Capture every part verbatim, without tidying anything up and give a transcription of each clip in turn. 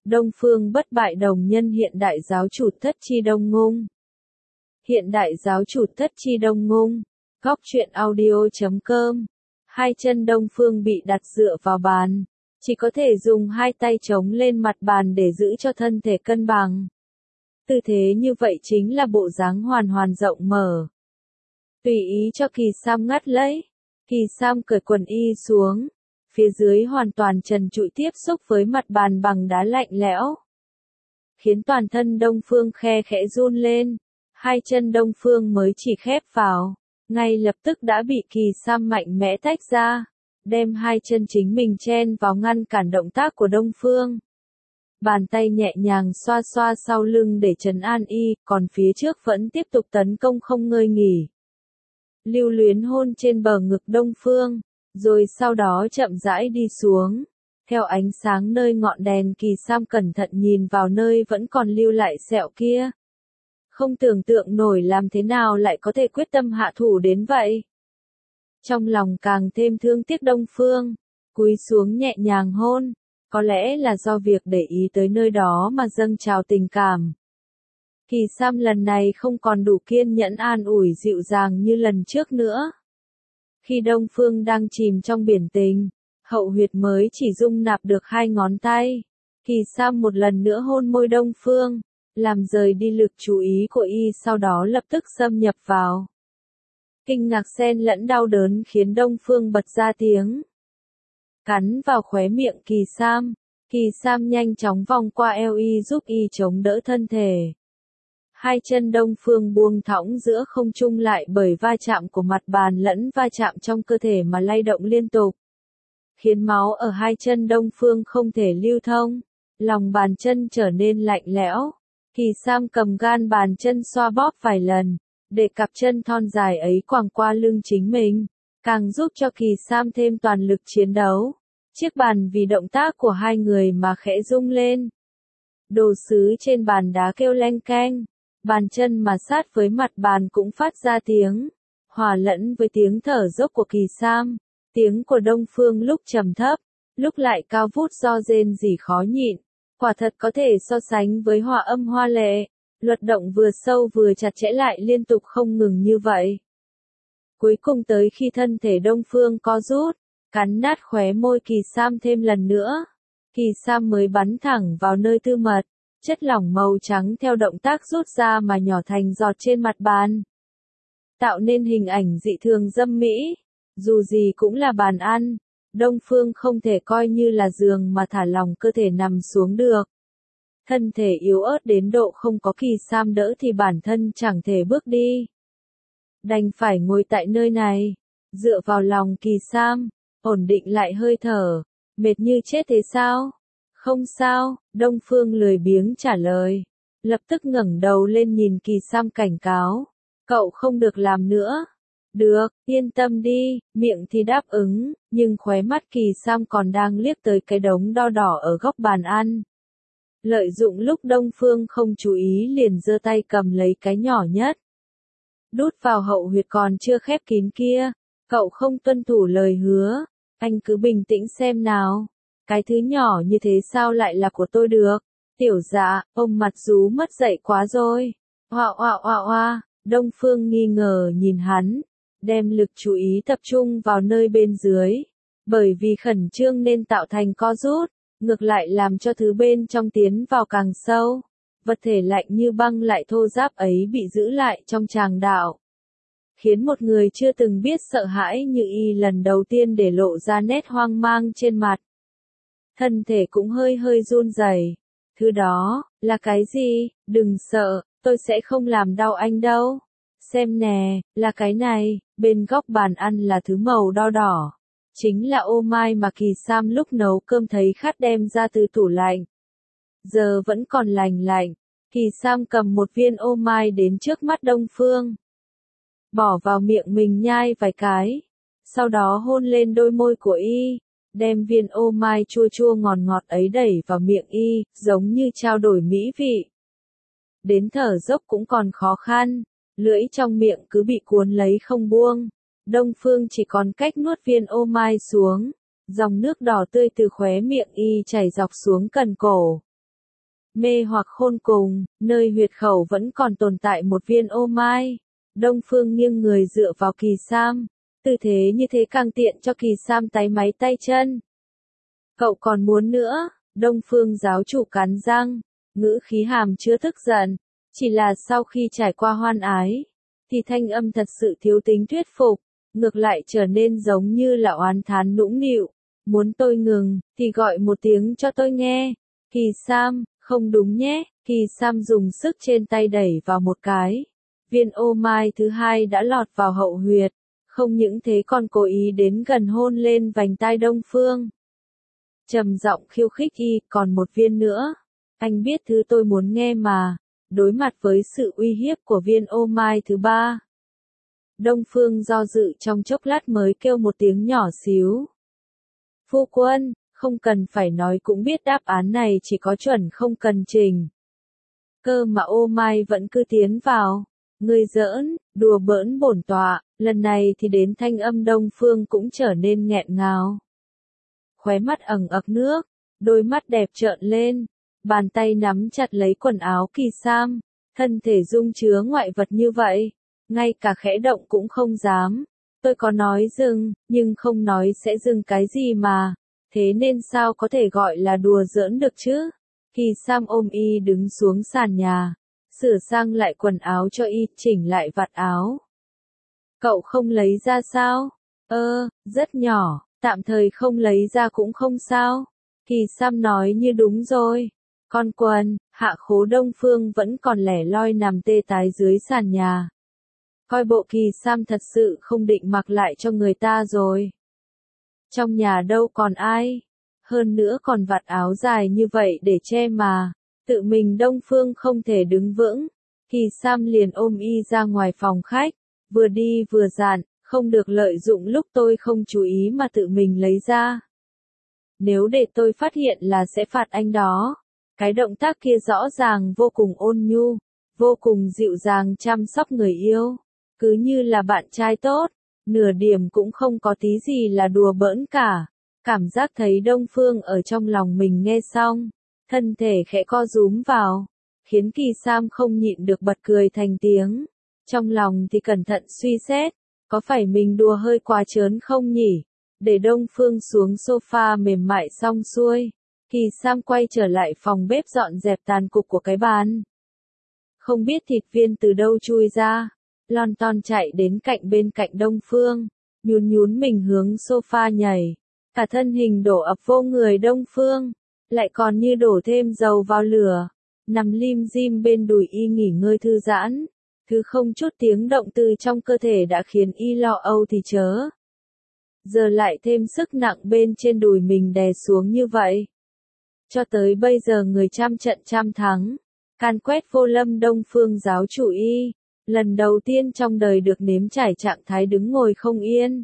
Đông Phương bất bại đồng nhân hiện đại giáo chủ Thất Chi Đông Ngung. Hiện đại giáo chủ Thất Chi Đông Ngung. Góc truyện audio.com. Hai chân Đông Phương bị đặt dựa vào bàn. Chỉ có thể dùng hai tay chống lên mặt bàn để giữ cho thân thể cân bằng. Tư thế như vậy chính là bộ dáng hoàn hoàn rộng mở. Tùy ý cho Kỳ Sam ngắt lấy. Kỳ Sam cởi quần y xuống. Phía dưới hoàn toàn trần trụi tiếp xúc với mặt bàn bằng đá lạnh lẽo. Khiến toàn thân Đông Phương khe khẽ run lên. Hai chân Đông Phương mới chỉ khép vào. Ngay lập tức đã bị Kỳ Sam mạnh mẽ tách ra. Đem hai chân chính mình chen vào ngăn cản động tác của Đông Phương. Bàn tay nhẹ nhàng xoa xoa sau lưng để trấn an y, còn phía trước vẫn tiếp tục tấn công không ngơi nghỉ. Lưu luyến hôn trên bờ ngực Đông Phương, rồi sau đó chậm rãi đi xuống. Theo ánh sáng nơi ngọn đèn, Kỳ Sam cẩn thận nhìn vào nơi vẫn còn lưu lại sẹo kia. Không tưởng tượng nổi làm thế nào lại có thể quyết tâm hạ thủ đến vậy. Trong lòng càng thêm thương tiếc Đông Phương, cúi xuống nhẹ nhàng hôn. Có lẽ là do việc để ý tới nơi đó mà dâng trào tình cảm. Kỳ Sam lần này không còn đủ kiên nhẫn an ủi dịu dàng như lần trước nữa. Khi Đông Phương đang chìm trong biển tình, hậu huyệt mới chỉ dung nạp được hai ngón tay. Kỳ Sam một lần nữa hôn môi Đông Phương, làm rời đi lực chú ý của y, sau đó lập tức xâm nhập vào. Kinh ngạc xen lẫn đau đớn khiến Đông Phương bật ra tiếng. Cắn vào khóe miệng Kỳ Sam. Kỳ Sam nhanh chóng vòng qua eo y giúp y chống đỡ thân thể. Hai chân Đông Phương buông thõng giữa không trung lại bởi va chạm của mặt bàn lẫn va chạm trong cơ thể mà lay động liên tục. Khiến máu ở hai chân Đông Phương không thể lưu thông. Lòng bàn chân trở nên lạnh lẽo. Kỳ Sam cầm gan bàn chân xoa bóp vài lần, để cặp chân thon dài ấy quàng qua lưng chính mình. Càng giúp cho Kỳ Sam thêm toàn lực chiến đấu. Chiếc bàn vì động tác của hai người mà khẽ rung lên. Đồ sứ trên bàn đá kêu leng keng. Bàn chân mà sát với mặt bàn cũng phát ra tiếng. Hòa lẫn với tiếng thở dốc của Kỳ Sam. Tiếng của Đông Phương lúc trầm thấp, lúc lại cao vút do rên rỉ khó nhịn. Quả thật có thể so sánh với hòa âm hoa lệ. Luật động vừa sâu vừa chặt chẽ lại liên tục không ngừng như vậy. Cuối cùng tới khi thân thể Đông Phương co rút, cắn nát khóe môi Kỳ Sam thêm lần nữa. Kỳ Sam mới bắn thẳng vào nơi tư mật, chất lỏng màu trắng theo động tác rút ra mà nhỏ thành giọt trên mặt bàn. Tạo nên hình ảnh dị thường dâm mỹ. Dù gì cũng là bàn ăn, Đông Phương không thể coi như là giường mà thả lỏng cơ thể nằm xuống được. Thân thể yếu ớt đến độ không có Kỳ Sam đỡ thì bản thân chẳng thể bước đi. Đành phải ngồi tại nơi này, dựa vào lòng Kỳ Sam, ổn định lại hơi thở. Mệt như chết thế sao? Không sao, Đông Phương lười biếng trả lời. Lập tức ngẩng đầu lên nhìn Kỳ Sam cảnh cáo. Cậu không được làm nữa. Được, yên tâm đi, miệng thì đáp ứng, nhưng khóe mắt Kỳ Sam còn đang liếc tới cái đống đo đỏ ở góc bàn ăn. Lợi dụng lúc Đông Phương không chú ý liền giơ tay cầm lấy cái nhỏ nhất. Đút vào hậu huyệt còn chưa khép kín kia. Cậu không tuân thủ lời hứa. Anh cứ bình tĩnh xem nào. Cái thứ nhỏ như thế sao lại là của tôi được? Tiểu Dạ, ông mặt rú mất dạy quá rồi. Oa oa oa oa. Đông Phương nghi ngờ nhìn hắn. Đem lực chú ý tập trung vào nơi bên dưới. Bởi vì khẩn trương nên tạo thành co rút. Ngược lại làm cho thứ bên trong tiến vào càng sâu. Vật thể lạnh như băng lại thô ráp ấy bị giữ lại trong tràng đạo. Khiến một người chưa từng biết sợ hãi như y lần đầu tiên để lộ ra nét hoang mang trên mặt. Thân thể cũng hơi hơi run rẩy. Thứ đó, là cái gì? Đừng sợ, tôi sẽ không làm đau anh đâu. Xem nè, là cái này, bên góc bàn ăn là thứ màu đo đỏ. Chính là ô mai mà Kỳ Sam lúc nấu cơm thấy khát đem ra từ tủ lạnh. Giờ vẫn còn lành lạnh. Kỳ Sam cầm một viên ô mai đến trước mắt Đông Phương. Bỏ vào miệng mình nhai vài cái. Sau đó hôn lên đôi môi của y. Đem viên ô mai chua chua ngọt ngọt ấy đẩy vào miệng y, giống như trao đổi mỹ vị. Đến thở dốc cũng còn khó khăn. Lưỡi trong miệng cứ bị cuốn lấy không buông. Đông Phương chỉ còn cách nuốt viên ô mai xuống. Dòng nước đỏ tươi từ khóe miệng y chảy dọc xuống cần cổ. Mê hoặc khôn cùng, nơi huyệt khẩu vẫn còn tồn tại một viên ô mai. Đông Phương nghiêng người dựa vào Kỳ Sam. Tư thế như thế càng tiện cho Kỳ Sam táy máy tay chân. Cậu còn muốn nữa, Đông Phương giáo chủ cắn răng, ngữ khí hàm chứa tức giận. Chỉ là sau khi trải qua hoan ái, thì thanh âm thật sự thiếu tính thuyết phục, ngược lại trở nên giống như là oán thán nũng nịu. Muốn tôi ngừng, thì gọi một tiếng cho tôi nghe. Kỳ Sam, không đúng nhé. Kỳ Sam dùng sức trên tay đẩy vào một cái. Viên ô mai thứ hai đã lọt vào hậu huyệt. Không những thế còn cố ý đến gần hôn lên vành tai Đông Phương. Trầm giọng khiêu khích y, còn một viên nữa. Anh biết thứ tôi muốn nghe mà. Đối mặt với sự uy hiếp của viên ô mai thứ ba. Đông Phương do dự trong chốc lát mới kêu một tiếng nhỏ xíu. Phu quân, không cần phải nói cũng biết đáp án này chỉ có chuẩn không cần trình. Cơ mà ô mai vẫn cứ tiến vào. Người giỡn, đùa bỡn bổn tọa, lần này thì đến thanh âm Đông Phương cũng trở nên nghẹn ngào. Khóe mắt ẩn ực nước, đôi mắt đẹp trợn lên, bàn tay nắm chặt lấy quần áo Kỳ Sam, thân thể dung chứa ngoại vật như vậy, ngay cả khẽ động cũng không dám. Tôi có nói dừng, nhưng không nói sẽ dừng cái gì mà, thế nên sao có thể gọi là đùa giỡn được chứ? Kỳ Sam ôm y đứng xuống sàn nhà, sửa sang lại quần áo cho y, chỉnh lại vạt áo. Cậu không lấy ra sao? Ơ, rất nhỏ, tạm thời không lấy ra cũng không sao. Kỳ Sam nói như đúng rồi. Con quần, hạ khố Đông Phương vẫn còn lẻ loi nằm tê tái dưới sàn nhà. Coi bộ Kỳ Sam thật sự không định mặc lại cho người ta rồi. Trong nhà đâu còn ai. Hơn nữa còn vạt áo dài như vậy để che mà. Tự mình Đông Phương không thể đứng vững. Kỳ Sam liền ôm y ra ngoài phòng khách. Vừa đi vừa dặn, không được lợi dụng lúc tôi không chú ý mà tự mình lấy ra. Nếu để tôi phát hiện là sẽ phạt anh đó. Cái động tác kia rõ ràng vô cùng ôn nhu, vô cùng dịu dàng chăm sóc người yêu. Cứ như là bạn trai tốt, nửa điểm cũng không có tí gì là đùa bỡn cả. Cảm giác thấy Đông Phương ở trong lòng mình nghe xong, thân thể khẽ co rúm vào, khiến Kỳ Sam không nhịn được bật cười thành tiếng. Trong lòng thì cẩn thận suy xét, có phải mình đùa hơi quá trớn không nhỉ? Để Đông Phương xuống sofa mềm mại xong xuôi, Kỳ Sam quay trở lại phòng bếp dọn dẹp tàn cục của cái bàn. Không biết thịt viên từ đâu chui ra, lon ton chạy đến cạnh bên cạnh Đông Phương, nhún nhún mình hướng sofa nhảy, cả thân hình đổ ập vô người Đông Phương, lại còn như đổ thêm dầu vào lửa, nằm lim dim bên đùi y nghỉ ngơi thư giãn, thứ không chút tiếng động từ trong cơ thể đã khiến y lo âu thì chớ. Giờ lại thêm sức nặng bên trên đùi mình đè xuống như vậy. Cho tới bây giờ người trăm trận trăm thắng, can quét vô lâm Đông Phương giáo chủ y, lần đầu tiên trong đời được nếm trải trạng thái đứng ngồi không yên.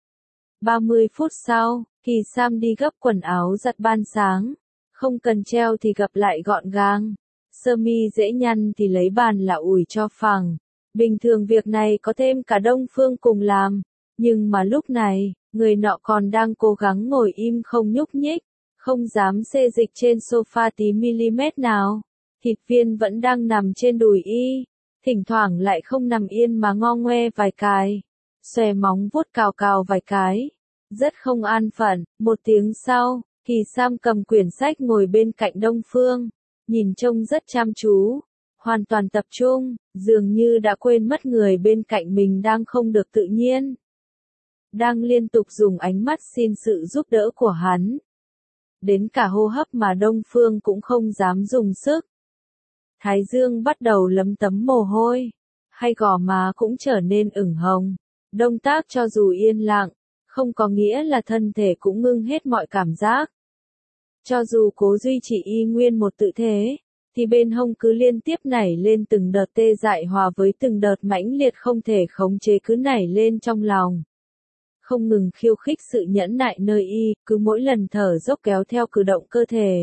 ba mươi phút sau, Kỳ Sam đi gấp quần áo giặt ban sáng, không cần treo thì gập lại gọn gàng, sơ mi dễ nhăn thì lấy bàn là ủi cho phẳng. Bình thường việc này có thêm cả Đông Phương cùng làm, nhưng mà lúc này, người nọ còn đang cố gắng ngồi im không nhúc nhích, không dám xê dịch trên sofa tí mm nào. Thịt viên vẫn đang nằm trên đùi y, thỉnh thoảng lại không nằm yên mà ngo ngoe vài cái, xòe móng vuốt cào cào vài cái, rất không an phận. Một tiếng sau, Kỳ Sam cầm quyển sách ngồi bên cạnh Đông Phương, nhìn trông rất chăm chú, hoàn toàn tập trung, dường như đã quên mất người bên cạnh mình đang không được tự nhiên. Đang liên tục dùng ánh mắt xin sự giúp đỡ của hắn. Đến cả hô hấp mà Đông Phương cũng không dám dùng sức. Thái dương bắt đầu lấm tấm mồ hôi, hay gò má cũng trở nên ửng hồng. Động tác cho dù yên lặng, không có nghĩa là thân thể cũng ngưng hết mọi cảm giác. Cho dù cố duy trì y nguyên một tự thế, thì bên hông cứ liên tiếp nảy lên từng đợt tê dại hòa với từng đợt mãnh liệt không thể khống chế cứ nảy lên trong lòng. Không ngừng khiêu khích sự nhẫn nại nơi y, cứ mỗi lần thở dốc kéo theo cử động cơ thể.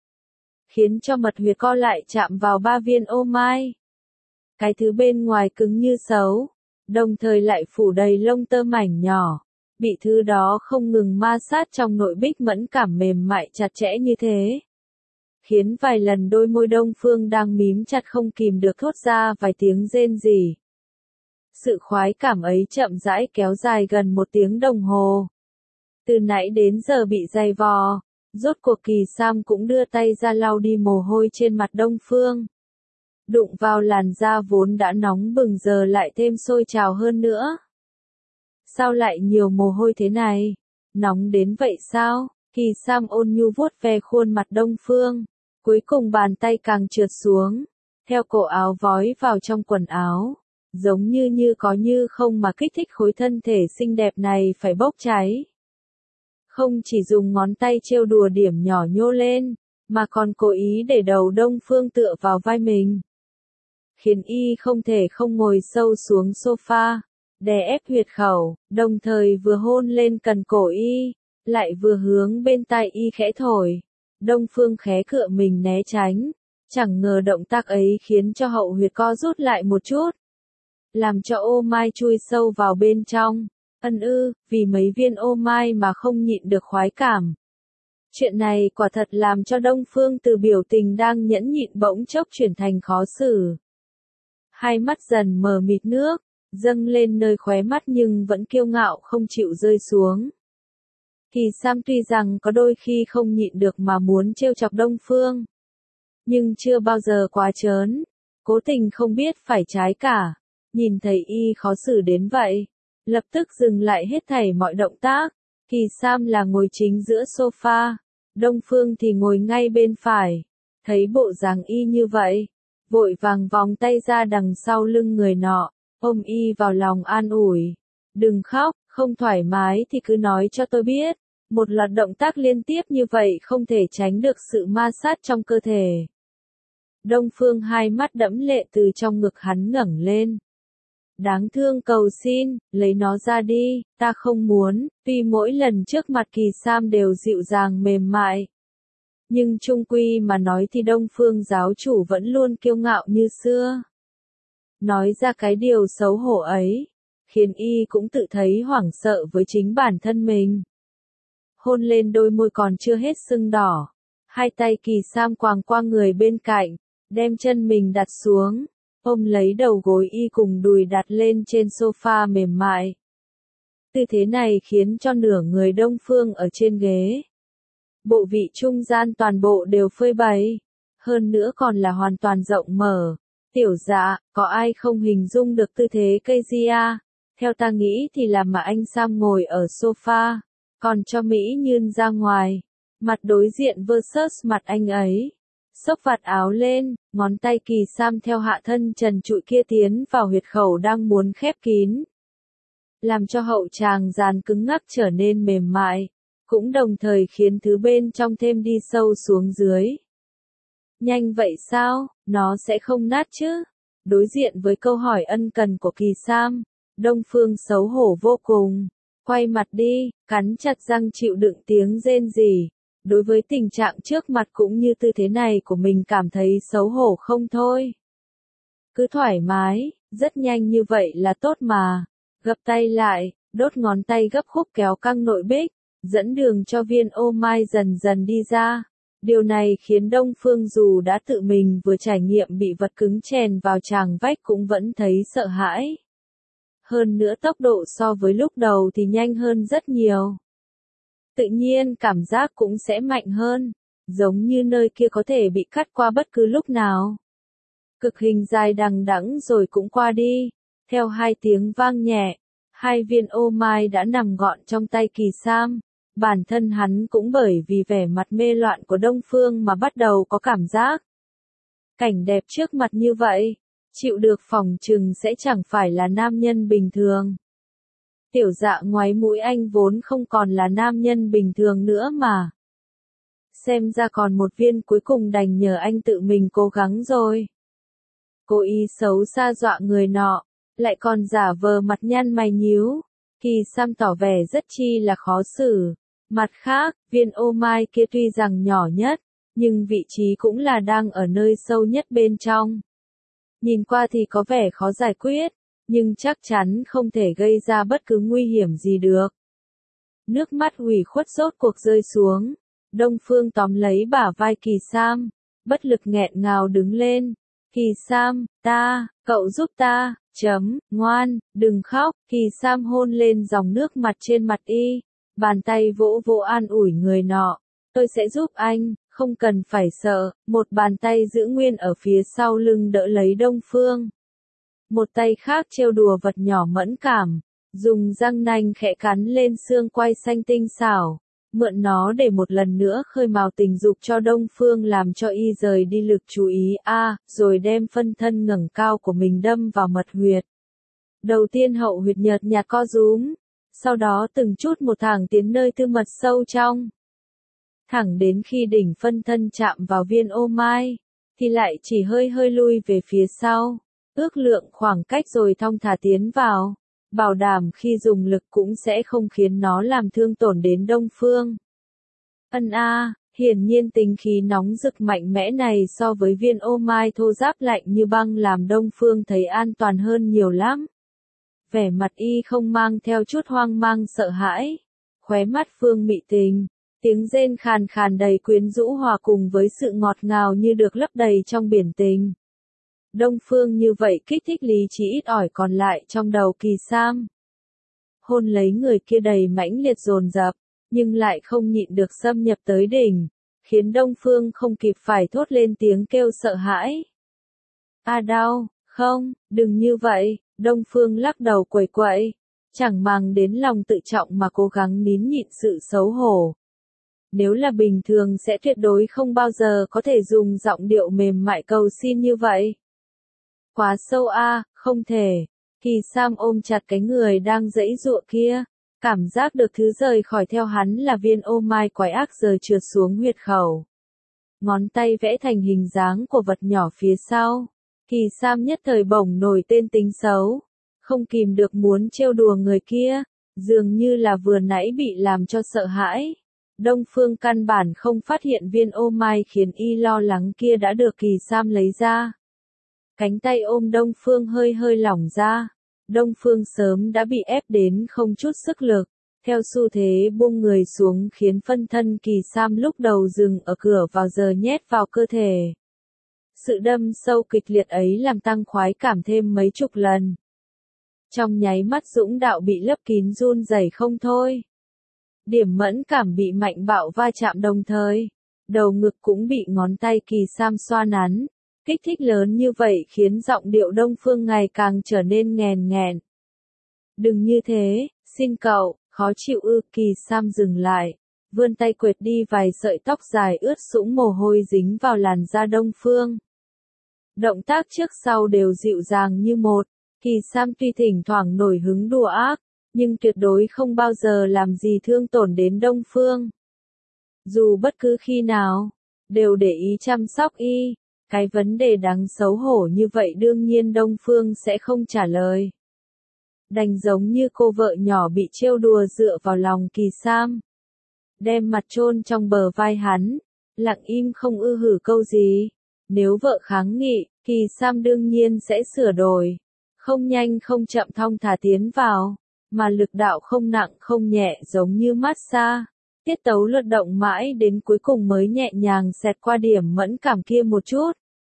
Khiến cho mật huyệt co lại chạm vào ba viên ô mai. Cái thứ bên ngoài cứng như sấu, đồng thời lại phủ đầy lông tơ mảnh nhỏ. Bị thứ đó không ngừng ma sát trong nội bích mẫn cảm mềm mại chặt chẽ như thế. khiến vài lần đôi môi Đông Phương đang mím chặt không kìm được thốt ra vài tiếng rên rỉ. Sự khoái cảm ấy chậm rãi kéo dài gần một tiếng đồng hồ. Từ nãy đến giờ bị dày vò, rốt cuộc Kỳ Sam cũng đưa tay ra lau đi mồ hôi trên mặt Đông Phương. Đụng vào làn da vốn đã nóng bừng giờ lại thêm sôi trào hơn nữa. Sao lại nhiều mồ hôi thế này? Nóng đến vậy sao? Kỳ Sam ôn nhu vuốt ve khuôn mặt Đông Phương. Cuối cùng bàn tay càng trượt xuống, theo cổ áo vói vào trong quần áo. Giống như như có như không mà kích thích khối thân thể xinh đẹp này phải bốc cháy. Không chỉ dùng ngón tay trêu đùa điểm nhỏ nhô lên, mà còn cố ý để đầu Đông Phương tựa vào vai mình. Khiến y không thể không ngồi sâu xuống sofa, đè ép huyệt khẩu, đồng thời vừa hôn lên cần cổ y, lại vừa hướng bên tai y khẽ thổi. Đông Phương khé cựa mình né tránh, chẳng ngờ động tác ấy khiến cho hậu huyệt co rút lại một chút. Làm cho ô mai chui sâu vào bên trong. Ân ư, vì mấy viên ô mai mà không nhịn được khoái cảm. Chuyện này quả thật làm cho Đông Phương từ biểu tình đang nhẫn nhịn bỗng chốc chuyển thành khó xử. Hai mắt dần mờ mịt nước, dâng lên nơi khóe mắt nhưng vẫn kiêu ngạo không chịu rơi xuống. Kỳ Sam tuy rằng có đôi khi không nhịn được mà muốn trêu chọc Đông Phương, nhưng chưa bao giờ quá trớn, cố tình không biết phải trái cả. Nhìn thấy y khó xử đến vậy, lập tức dừng lại hết thảy mọi động tác. Kỳ Sam là ngồi chính giữa sofa, Đông Phương thì ngồi ngay bên phải. Thấy bộ dáng y như vậy, vội vàng vòng tay ra đằng sau lưng người nọ, ôm y vào lòng an ủi. Đừng khóc, không thoải mái thì cứ nói cho tôi biết. Một loạt động tác liên tiếp như vậy không thể tránh được sự ma sát trong cơ thể. Đông Phương hai mắt đẫm lệ từ trong ngực hắn ngẩng lên. Đáng thương cầu xin, lấy nó ra đi, ta không muốn. Tuy mỗi lần trước mặt Kỳ Sam đều dịu dàng mềm mại, nhưng chung quy mà nói thì Đông Phương giáo chủ vẫn luôn kiêu ngạo như xưa. Nói ra cái điều xấu hổ ấy, khiến y cũng tự thấy hoảng sợ với chính bản thân mình. Hôn lên đôi môi còn chưa hết sưng đỏ, hai tay Kỳ Sam quàng qua người bên cạnh, đem chân mình đặt xuống, ôm lấy đầu gối y cùng đùi đặt lên trên sofa mềm mại. Tư thế này khiến cho nửa người Đông Phương ở trên ghế, bộ vị trung gian toàn bộ đều phơi bày, hơn nữa còn là hoàn toàn rộng mở. Tiểu Dạ, có ai không hình dung được tư thế cây gia? Theo ta nghĩ thì là mà anh Sam ngồi ở sofa, còn cho Mỹ Nhơn ra ngoài, mặt đối diện versus mặt anh ấy. Xốc vạt áo lên, ngón tay Kỳ Sam theo hạ thân trần trụi kia tiến vào huyệt khẩu đang muốn khép kín, làm cho hậu tràng dàn cứng ngắc trở nên mềm mại, cũng đồng thời khiến thứ bên trong thêm đi sâu xuống dưới. Nhanh vậy sao, nó sẽ không nát chứ? Đối diện với câu hỏi ân cần của Kỳ Sam, Đông Phương xấu hổ vô cùng, quay mặt đi, cắn chặt răng chịu đựng tiếng rên rỉ. Đối với tình trạng trước mặt cũng như tư thế này của mình cảm thấy xấu hổ không thôi. Cứ thoải mái, rất nhanh như vậy là tốt mà. Gập tay lại, đốt ngón tay gấp khúc kéo căng nội bích, dẫn đường cho viên ô mai dần dần đi ra. Điều này khiến Đông Phương dù đã tự mình vừa trải nghiệm bị vật cứng chèn vào tràng vách cũng vẫn thấy sợ hãi. Hơn nữa tốc độ so với lúc đầu thì nhanh hơn rất nhiều. Tự nhiên cảm giác cũng sẽ mạnh hơn, giống như nơi kia có thể bị cắt qua bất cứ lúc nào. Cực hình dài đằng đẵng rồi cũng qua đi, theo hai tiếng vang nhẹ, hai viên ô mai đã nằm gọn trong tay Kỳ Sam. Bản thân hắn cũng bởi vì vẻ mặt mê loạn của Đông Phương mà bắt đầu có cảm giác. Cảnh đẹp trước mặt như vậy, chịu được phỏng chừng sẽ chẳng phải là nam nhân bình thường. Tiểu Dạ ngoáy mũi, anh vốn không còn là nam nhân bình thường nữa mà. Xem ra còn một viên cuối cùng đành nhờ anh tự mình cố gắng rồi. Cô y xấu xa dọa người nọ, lại còn giả vờ mặt nhăn mày nhíu. Kỳ Sam tỏ vẻ rất chi là khó xử. Mặt khác, viên ô mai kia tuy rằng nhỏ nhất, nhưng vị trí cũng là đang ở nơi sâu nhất bên trong. Nhìn qua thì có vẻ khó giải quyết, nhưng chắc chắn không thể gây ra bất cứ nguy hiểm gì được. Nước mắt ủy khuất rốt cuộc rơi xuống, Đông Phương tóm lấy bả vai Kỳ Sam, bất lực nghẹn ngào đứng lên. Kỳ Sam, ta, cậu giúp ta, chấm, ngoan, đừng khóc. Kỳ Sam hôn lên dòng nước mặt trên mặt y, bàn tay vỗ vỗ an ủi người nọ. Tôi sẽ giúp anh, không cần phải sợ. Một bàn tay giữ nguyên ở phía sau lưng đỡ lấy Đông Phương. Một tay khác trêu đùa vật nhỏ mẫn cảm, dùng răng nanh khẽ cắn lên xương quai xanh tinh xảo, mượn nó để một lần nữa khơi mào tình dục cho Đông Phương, làm cho y rời đi lực chú ý a, à, rồi đem phân thân ngẩng cao của mình đâm vào mật huyệt. Đầu tiên hậu huyệt nhợt nhạt co rúm, sau đó từng chút một thẳng tiến nơi tư mật sâu trong. Thẳng đến khi đỉnh phân thân chạm vào viên ô mai, thì lại chỉ hơi hơi lui về phía sau, ước lượng khoảng cách rồi thong thả tiến vào, bảo đảm khi dùng lực cũng sẽ không khiến nó làm thương tổn đến Đông Phương. Ân a, hiển nhiên tính khí nóng rực mạnh mẽ này so với viên ô mai thô ráp lạnh như băng làm Đông Phương thấy an toàn hơn nhiều lắm. Vẻ mặt y không mang theo chút hoang mang sợ hãi, khóe mắt Phương mị tình, tiếng rên khàn khàn đầy quyến rũ hòa cùng với sự ngọt ngào như được lấp đầy trong biển tình. Đông Phương như vậy kích thích lý trí ít ỏi còn lại trong đầu Kỳ Sam. Hôn lấy người kia đầy mãnh liệt dồn dập, nhưng lại không nhịn được xâm nhập tới đỉnh, khiến Đông Phương không kịp phải thốt lên tiếng kêu sợ hãi. A đau, không, đừng như vậy. Đông Phương lắc đầu quẩy quậy, chẳng màng đến lòng tự trọng mà cố gắng nín nhịn sự xấu hổ. Nếu là bình thường sẽ tuyệt đối không bao giờ có thể dùng giọng điệu mềm mại cầu xin như vậy. Quá sâu a, à, không thể. Kỳ Sam ôm chặt cái người đang giãy giụa kia, cảm giác được thứ rời khỏi theo hắn là viên ô mai quái ác rời trượt xuống huyệt khẩu. Ngón tay vẽ thành hình dáng của vật nhỏ phía sau. Kỳ Sam nhất thời bỗng nổi tên tính xấu, không kìm được muốn trêu đùa người kia, dường như là vừa nãy bị làm cho sợ hãi. Đông Phương căn bản không phát hiện viên ô mai khiến y lo lắng kia đã được Kỳ Sam lấy ra. Cánh tay ôm Đông Phương hơi hơi lỏng ra, Đông Phương sớm đã bị ép đến không chút sức lực, theo xu thế buông người xuống khiến phân thân Kỳ Sam lúc đầu dừng ở cửa vào giờ nhét vào cơ thể. Sự đâm sâu kịch liệt ấy làm tăng khoái cảm thêm mấy chục lần. Trong nháy mắt dũng đạo bị lấp kín run rẩy không thôi. Điểm mẫn cảm bị mạnh bạo va chạm đồng thời, đầu ngực cũng bị ngón tay Kỳ Sam xoa nắn. Kích thích lớn như vậy khiến giọng điệu Đông Phương ngày càng trở nên nghèn nghẹn. Đừng như thế, xin cậu, khó chịu ư. Kỳ Sam dừng lại, vươn tay quệt đi vài sợi tóc dài ướt sũng mồ hôi dính vào làn da Đông Phương. Động tác trước sau đều dịu dàng như một. Kỳ Sam tuy thỉnh thoảng nổi hứng đùa ác, nhưng tuyệt đối không bao giờ làm gì thương tổn đến Đông Phương. Dù bất cứ khi nào, đều để ý chăm sóc y. Cái vấn đề đáng xấu hổ như vậy đương nhiên Đông Phương sẽ không trả lời. Đành giống như cô vợ nhỏ bị trêu đùa dựa vào lòng Kỳ Sam. Đem mặt chôn trong bờ vai hắn, lặng im không ư hử câu gì. Nếu vợ kháng nghị, Kỳ Sam đương nhiên sẽ sửa đổi. Không nhanh không chậm thong thả tiến vào, mà lực đạo không nặng không nhẹ giống như massage. Tiết tấu luật động mãi đến cuối cùng mới nhẹ nhàng xẹt qua điểm mẫn cảm kia một chút.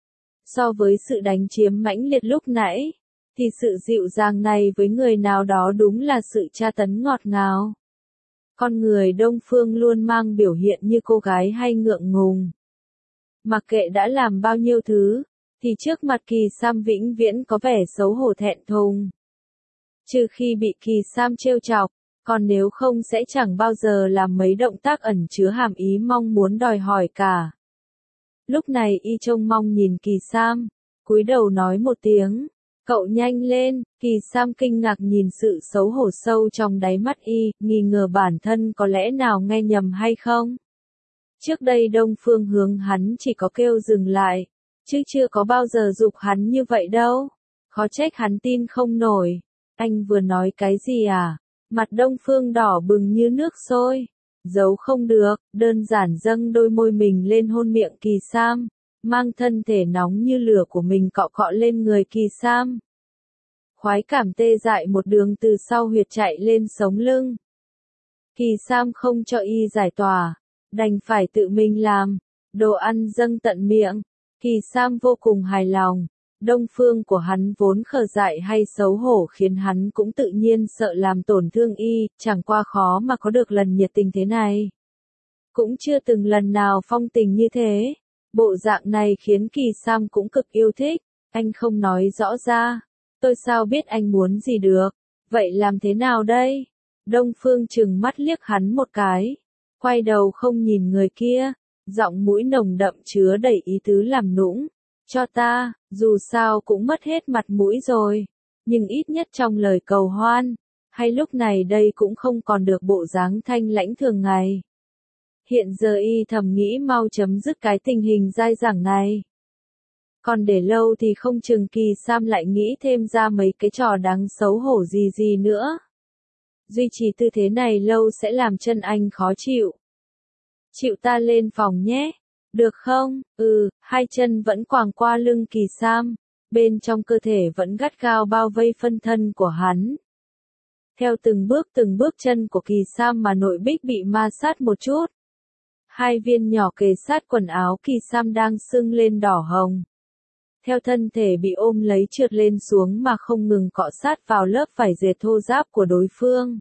So với sự đánh chiếm mãnh liệt lúc nãy, thì sự dịu dàng này với người nào đó đúng là sự tra tấn ngọt ngào. Con người Đông Phương luôn mang biểu hiện như cô gái hay ngượng ngùng. Mặc kệ đã làm bao nhiêu thứ, thì trước mặt Kỳ Sam vĩnh viễn có vẻ xấu hổ thẹn thùng. Trừ khi bị Kỳ Sam trêu chọc, còn nếu không sẽ chẳng bao giờ làm mấy động tác ẩn chứa hàm ý mong muốn đòi hỏi cả. Lúc này y trông mong nhìn Kỳ Sam, cúi đầu nói một tiếng, cậu nhanh lên. Kỳ Sam kinh ngạc nhìn sự xấu hổ sâu trong đáy mắt y, nghi ngờ bản thân có lẽ nào nghe nhầm hay không. Trước đây Đông Phương hướng hắn chỉ có kêu dừng lại, chứ chưa có bao giờ giục hắn như vậy đâu. Khó trách hắn tin không nổi. Anh vừa nói cái gì à? Mặt Đông Phương đỏ bừng như nước sôi. Giấu không được, đơn giản dâng đôi môi mình lên hôn miệng Kỳ Sam, mang thân thể nóng như lửa của mình cọ cọ lên người Kỳ Sam. Khoái cảm tê dại một đường từ sau huyệt chạy lên sống lưng. Kỳ Sam không cho y giải tỏa, đành phải tự mình làm. Đồ ăn dâng tận miệng, Kỳ Sam vô cùng hài lòng. Đông phương của hắn vốn khờ dại hay xấu hổ khiến hắn cũng tự nhiên sợ làm tổn thương y, chẳng qua khó mà có được lần nhiệt tình thế này. Cũng chưa từng lần nào phong tình như thế. Bộ dạng này khiến Kỳ Sam cũng cực yêu thích. Anh không nói rõ ra. Tôi sao biết anh muốn gì được. Vậy làm thế nào đây? Đông phương trừng mắt liếc hắn một cái. Quay đầu không nhìn người kia. Giọng mũi nồng đậm chứa đầy ý tứ làm nũng. Cho ta, dù sao cũng mất hết mặt mũi rồi. Nhưng ít nhất trong lời cầu hoan, hay lúc này đây cũng không còn được bộ dáng thanh lãnh thường ngày. Hiện giờ y thầm nghĩ mau chấm dứt cái tình hình dai dẳng này. Còn để lâu thì không chừng Kỳ Sam lại nghĩ thêm ra mấy cái trò đáng xấu hổ gì gì nữa. Duy trì tư thế này lâu sẽ làm chân anh khó chịu. Chịu ta lên phòng nhé. Được không? Ừ, hai chân vẫn quàng qua lưng Kỳ Sam. Bên trong cơ thể vẫn gắt gao bao vây phân thân của hắn. Theo từng bước từng bước chân của Kỳ Sam mà nội bích bị ma sát một chút. Hai viên nhỏ kề sát quần áo Kỳ Sam đang sưng lên đỏ hồng. Theo thân thể bị ôm lấy trượt lên xuống mà không ngừng cọ sát vào lớp vải dệt thô ráp của đối phương.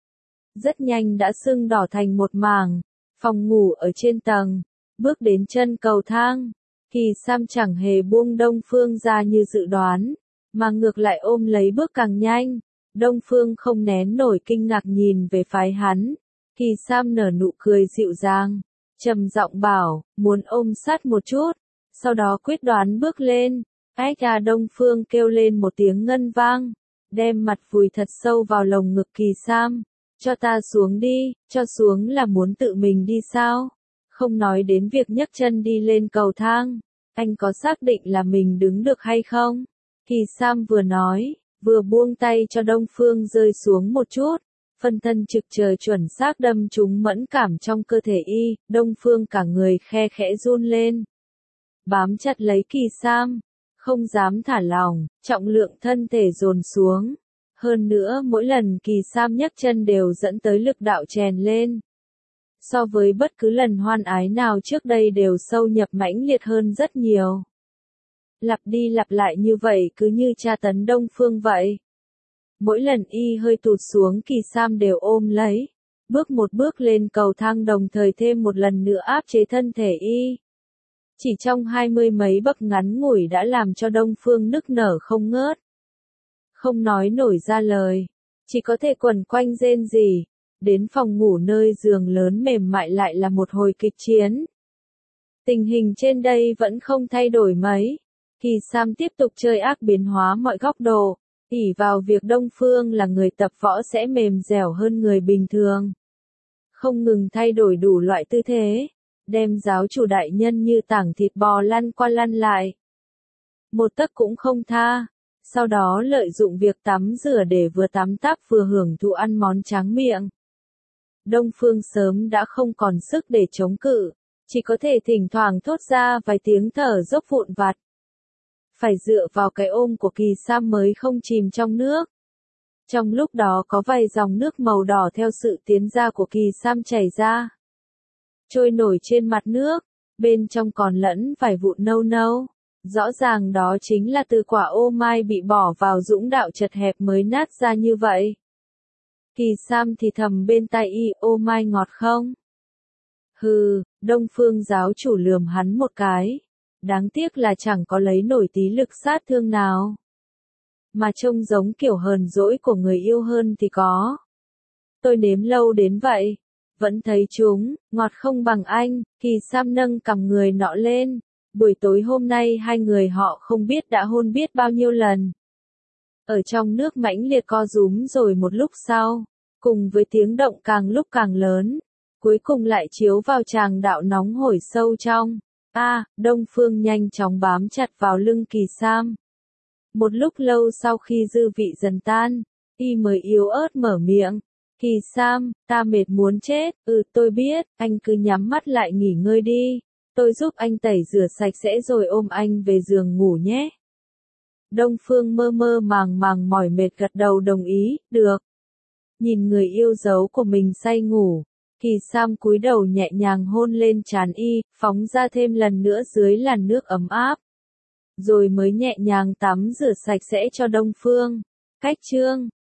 Rất nhanh đã sưng đỏ thành một mảng. Phòng ngủ ở trên tầng. Bước đến chân cầu thang. Kỳ Sam chẳng hề buông Đông Phương ra như dự đoán. Mà ngược lại ôm lấy bước càng nhanh. Đông Phương không nén nổi kinh ngạc nhìn về phái hắn. Kỳ Sam nở nụ cười dịu dàng. Trầm giọng bảo, muốn ôm sát một chút. Sau đó quyết đoán bước lên. Ách à, Đông Phương kêu lên một tiếng ngân vang. Đem mặt vùi thật sâu vào lồng ngực Kỳ Sam. Cho ta xuống đi, cho xuống là muốn tự mình đi sao? Không nói đến việc nhấc chân đi lên cầu thang. Anh có xác định là mình đứng được hay không? Kỳ Sam vừa nói, vừa buông tay cho Đông Phương rơi xuống một chút. Phân thân trực trời chuẩn xác đâm trúng mẫn cảm trong cơ thể y, Đông Phương cả người khe khẽ run lên. Bám chặt lấy Kỳ Sam, không dám thả lỏng, trọng lượng thân thể dồn xuống. Hơn nữa mỗi lần Kỳ Sam nhấc chân đều dẫn tới lực đạo chèn lên. So với bất cứ lần hoan ái nào trước đây đều sâu nhập mãnh liệt hơn rất nhiều. Lặp đi lặp lại như vậy cứ như tra tấn Đông Phương vậy. Mỗi lần y hơi tụt xuống Kỳ Sam đều ôm lấy. Bước một bước lên cầu thang đồng thời thêm một lần nữa áp chế thân thể y. Chỉ trong hai mươi mấy bậc ngắn ngủi đã làm cho Đông Phương nức nở không ngớt. Không nói nổi ra lời. Chỉ có thể quẩn quanh rên rỉ. Đến phòng ngủ nơi giường lớn mềm mại lại là một hồi kịch chiến. Tình hình trên đây vẫn không thay đổi mấy. Kỳ Sam tiếp tục chơi ác biến hóa mọi góc độ, ỷ vào việc Đông Phương là người tập võ sẽ mềm dẻo hơn người bình thường. Không ngừng thay đổi đủ loại tư thế, đem giáo chủ đại nhân như tảng thịt bò lăn qua lăn lại. Một tấc cũng không tha. Sau đó lợi dụng việc tắm rửa để vừa tắm táp vừa hưởng thụ ăn món tráng miệng. Đông Phương sớm đã không còn sức để chống cự, chỉ có thể thỉnh thoảng thốt ra vài tiếng thở dốc vụn vặt. Phải dựa vào cái ôm của Kỳ Sam mới không chìm trong nước. Trong lúc đó có vài dòng nước màu đỏ theo sự tiến ra của Kỳ Sam chảy ra. Trôi nổi trên mặt nước, bên trong còn lẫn vài vụn nâu nâu. Rõ ràng đó chính là từ quả ô mai bị bỏ vào dũng đạo chật hẹp mới nát ra như vậy. Kỳ Sam thì thầm bên tai y, ô mai ngọt không? Hừ, Đông Phương giáo chủ lườm hắn một cái. Đáng tiếc là chẳng có lấy nổi tí lực sát thương nào. Mà trông giống kiểu hờn dỗi của người yêu hơn thì có. Tôi nếm lâu đến vậy. Vẫn thấy chúng, ngọt không bằng anh. Kỳ Sam nâng cằm người nọ lên. Buổi tối hôm nay hai người họ không biết đã hôn biết bao nhiêu lần. Ở trong nước mãnh liệt co rúm rồi một lúc sau, cùng với tiếng động càng lúc càng lớn, cuối cùng lại chiếu vào tràng đạo nóng hổi sâu trong. A, à, Đông Phương nhanh chóng bám chặt vào lưng Kỳ Sam. Một lúc lâu sau khi dư vị dần tan, y mới yếu ớt mở miệng. Kỳ Sam, ta mệt muốn chết, ừ tôi biết, anh cứ nhắm mắt lại nghỉ ngơi đi. Tôi giúp anh tẩy rửa sạch sẽ rồi ôm anh về giường ngủ nhé. Đông Phương mơ mơ màng màng mỏi mệt gật đầu đồng ý, được. Nhìn người yêu dấu của mình say ngủ, Kỳ Sam cúi đầu nhẹ nhàng hôn lên trán y, phóng ra thêm lần nữa dưới làn nước ấm áp. Rồi mới nhẹ nhàng tắm rửa sạch sẽ cho Đông Phương. Cách chương